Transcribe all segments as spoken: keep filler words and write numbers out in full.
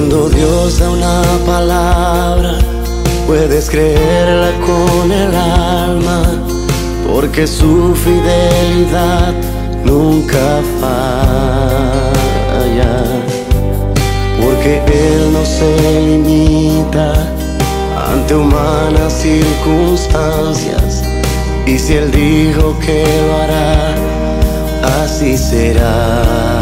Cuando Dios da una palabra, puedes creerla con el alma, porque su fidelidad nunca falla. Porque Él no se limita ante humanas circunstancias, y si Él dijo que lo hará, así será.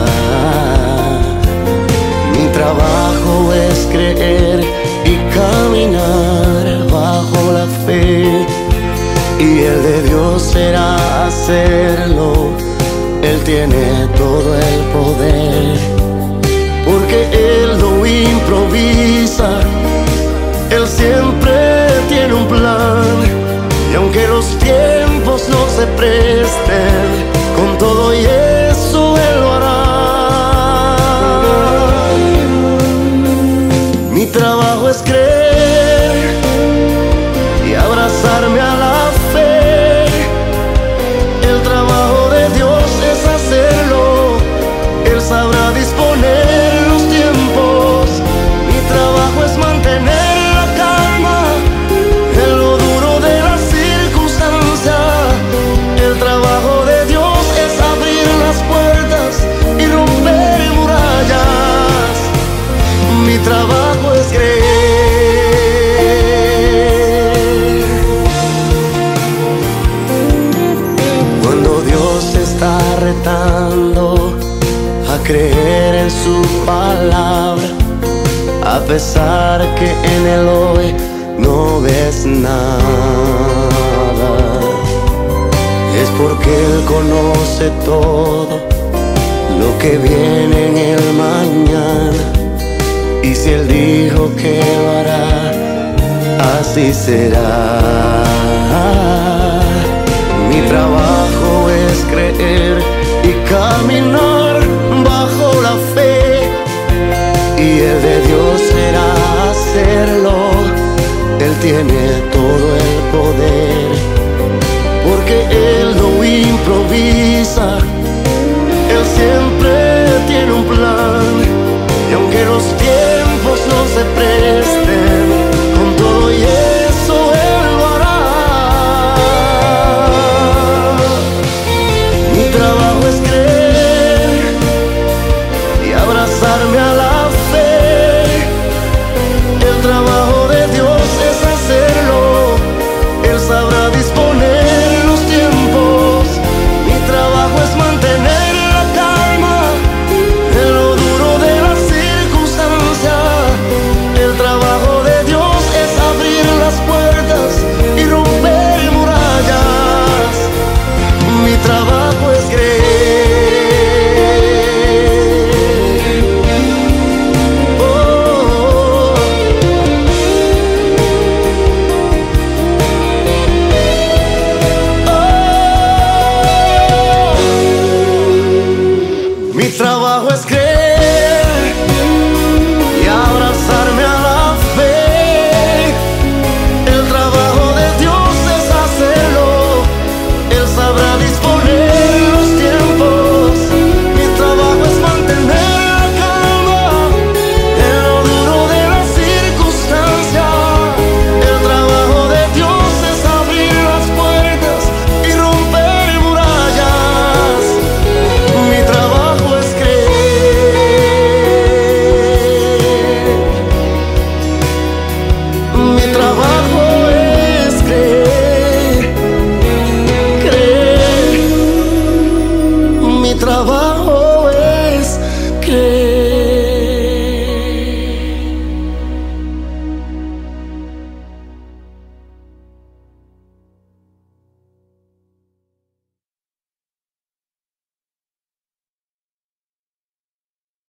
Mi trabajo es creer y caminar bajo la fe, y el de Dios será hacerlo. Él tiene todo el poder, porque Él no improvisa, Él siempre tiene un plan. Y aunque los tiempos no se presten, con todo y eso Él lo hará. Mi trabajo es creer y abrazarme a la fe. El trabajo de Dios es hacerlo. Él sabrá disponer los tiempos. Mi trabajo es mantener la calma en lo duro de la circunstancia. El trabajo de Dios es abrir las puertas y romper murallas. Mi trabajo es creer. Cuando Dios te está retando a creer en su palabra, a pesar que en el hoy no ves nada, es porque Él conoce todo lo que viene en el mañana. Y si Él dijo que lo hará, así será. Mi trabajo es creer y caminar bajo la fe, y el de Dios será hacerlo. Él tiene todo el poder, porque Él no improvisa, Él siempre tiene un plan.